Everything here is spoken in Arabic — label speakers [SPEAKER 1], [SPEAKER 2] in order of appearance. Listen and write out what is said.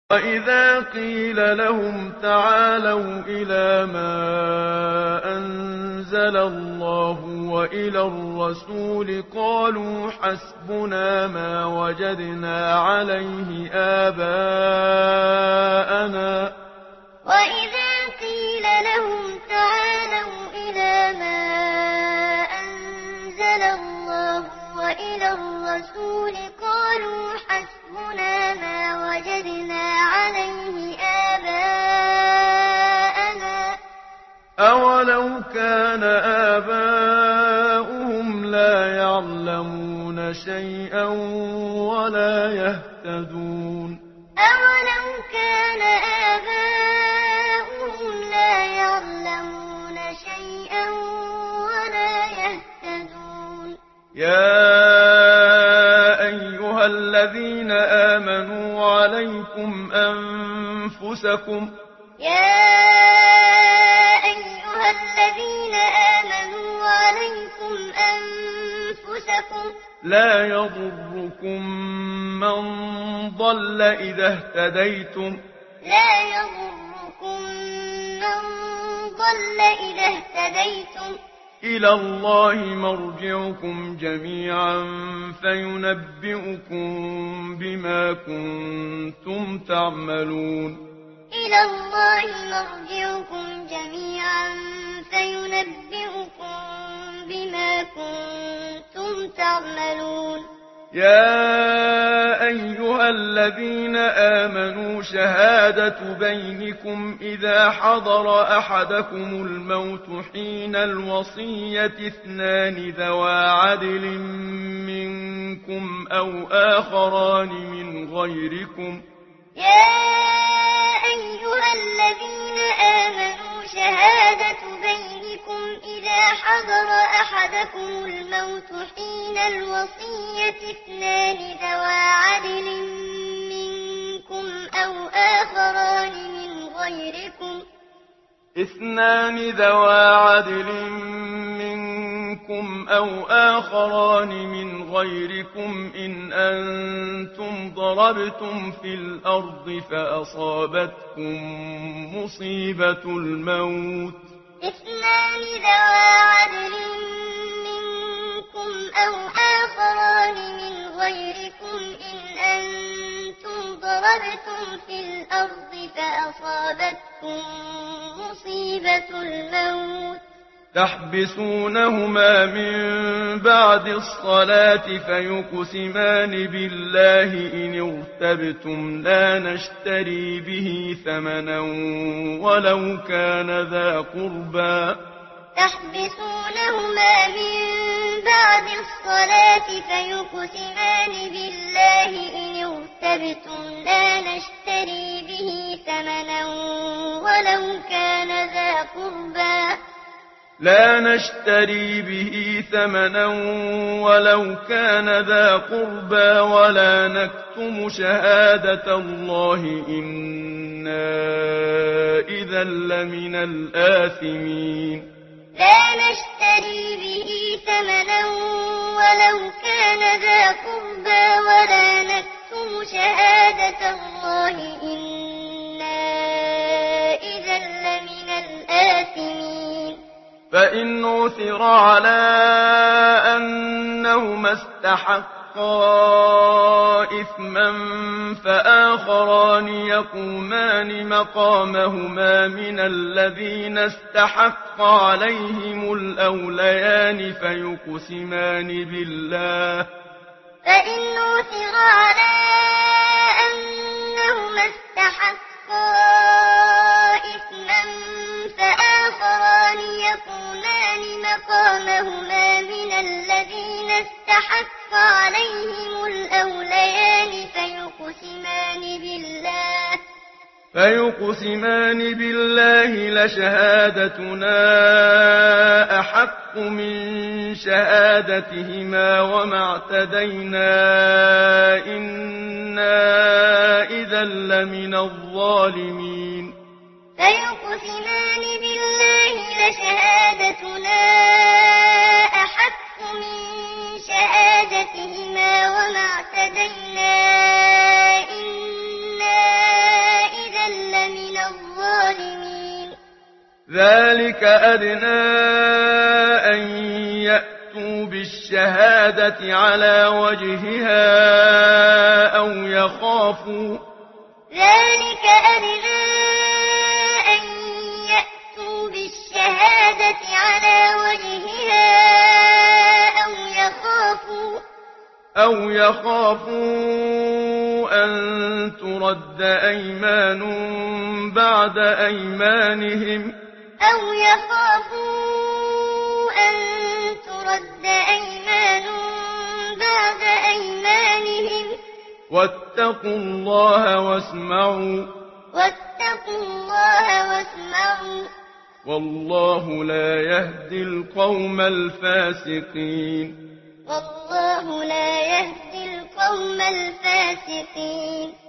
[SPEAKER 1] وَإِذَا قِيلَ لَهُمْ تَعَالَوْا إِلَىٰ مَا أَنزَلَ اللَّهُ وَإِلَى الرَّسُولِ قَالُوا حَسْبُنَا مَا وَجَدْنَا عَلَيْهِ آبَاءَنَا ۚ
[SPEAKER 2] وَإِذَا قِيلَ لَهُمْ تَعَالَوْا إِلَىٰ مَا أَنزَلَ اللَّهُ وَإِلَى الرَّسُولِ قَالُوا حَسْبُنَا مَا وَجَدْنَا عَلَيْهِ آبَاءَنَا ۚ
[SPEAKER 1] أَوَلَوْ كَانَ آبَاؤُهُمْ لَا يَعْلَمُونَ شَيْئًا وَلَا يَهْتَدُونَ
[SPEAKER 2] أَوَلَوْ كَانَ آبَاؤُهُمْ لَا يَعْلَمُونَ شَيْئًا وَلَا يَهْتَدُونَ
[SPEAKER 1] يَا أَيُّهَا الَّذِينَ آمَنُوا عَلَيْكُمْ أَنفُسَكُمْ لَا يَضُرُّكُم مَّن ضَلَّ إِذَا اهْتَدَيْتُمْ إِلَى اللَّهِ مَرْجِعُكُمْ جَمِيعًا فَيُنَبِّئُكُم بِمَا كُنتُمْ تَعْمَلُونَ
[SPEAKER 2] إِلَى اللَّهِ مَرْجِعُكُمْ جَمِيعًا فَيُنَبِّئُكُم بِمَا كُنتُمْ تَعْمَلُونَ
[SPEAKER 1] يَا أَيُّهَا الَّذِينَ آمَنُوا شَهَادَةُ بَيْنِكُمْ إِذَا حَضَرَ أَحَدَكُمُ الموت حين الوصية اثنان ذوى عدل منكم أو آخران من غيركم
[SPEAKER 2] شهادة بينكم إذا حضر أحدكم الموت حين الوصية اثنان ذوى عدل منكم
[SPEAKER 1] أو آخران من غيركم إن أنتم ضربتم في الأرض فأصابتكم مصيبة الموت تحبسونهما من بعد الصلاة فيقسمان بالله إن ارتبتم لا نشتري به ثمنا ولو كان ذا قربى ولا نكتم شهادة الله إنا إذا لمن الآثمين فإن عثر على أنهما استحقا إثما فآخران يقومان مقامهما من الذين استحق عليهم الأوليان فيقسمان بالله لشهادتنا أحق من شهادتهما وما اعتدينا إنا إذا لمن الظالمين
[SPEAKER 2] شهادتهما وما اعتدينا إنا
[SPEAKER 1] ذلك أدنى أن يأتوا بالشهادة على وجهها أو يخافوا
[SPEAKER 2] ذلك أدنى أن يأتوا بالشهادة على وجهها أو
[SPEAKER 1] يخافوا أن ترد أيمان بعد أيمانهم واتقوا الله واسمعوا والله لا يهدي القوم الفاسقين
[SPEAKER 2] والله لا يهدي القوم الفاسقين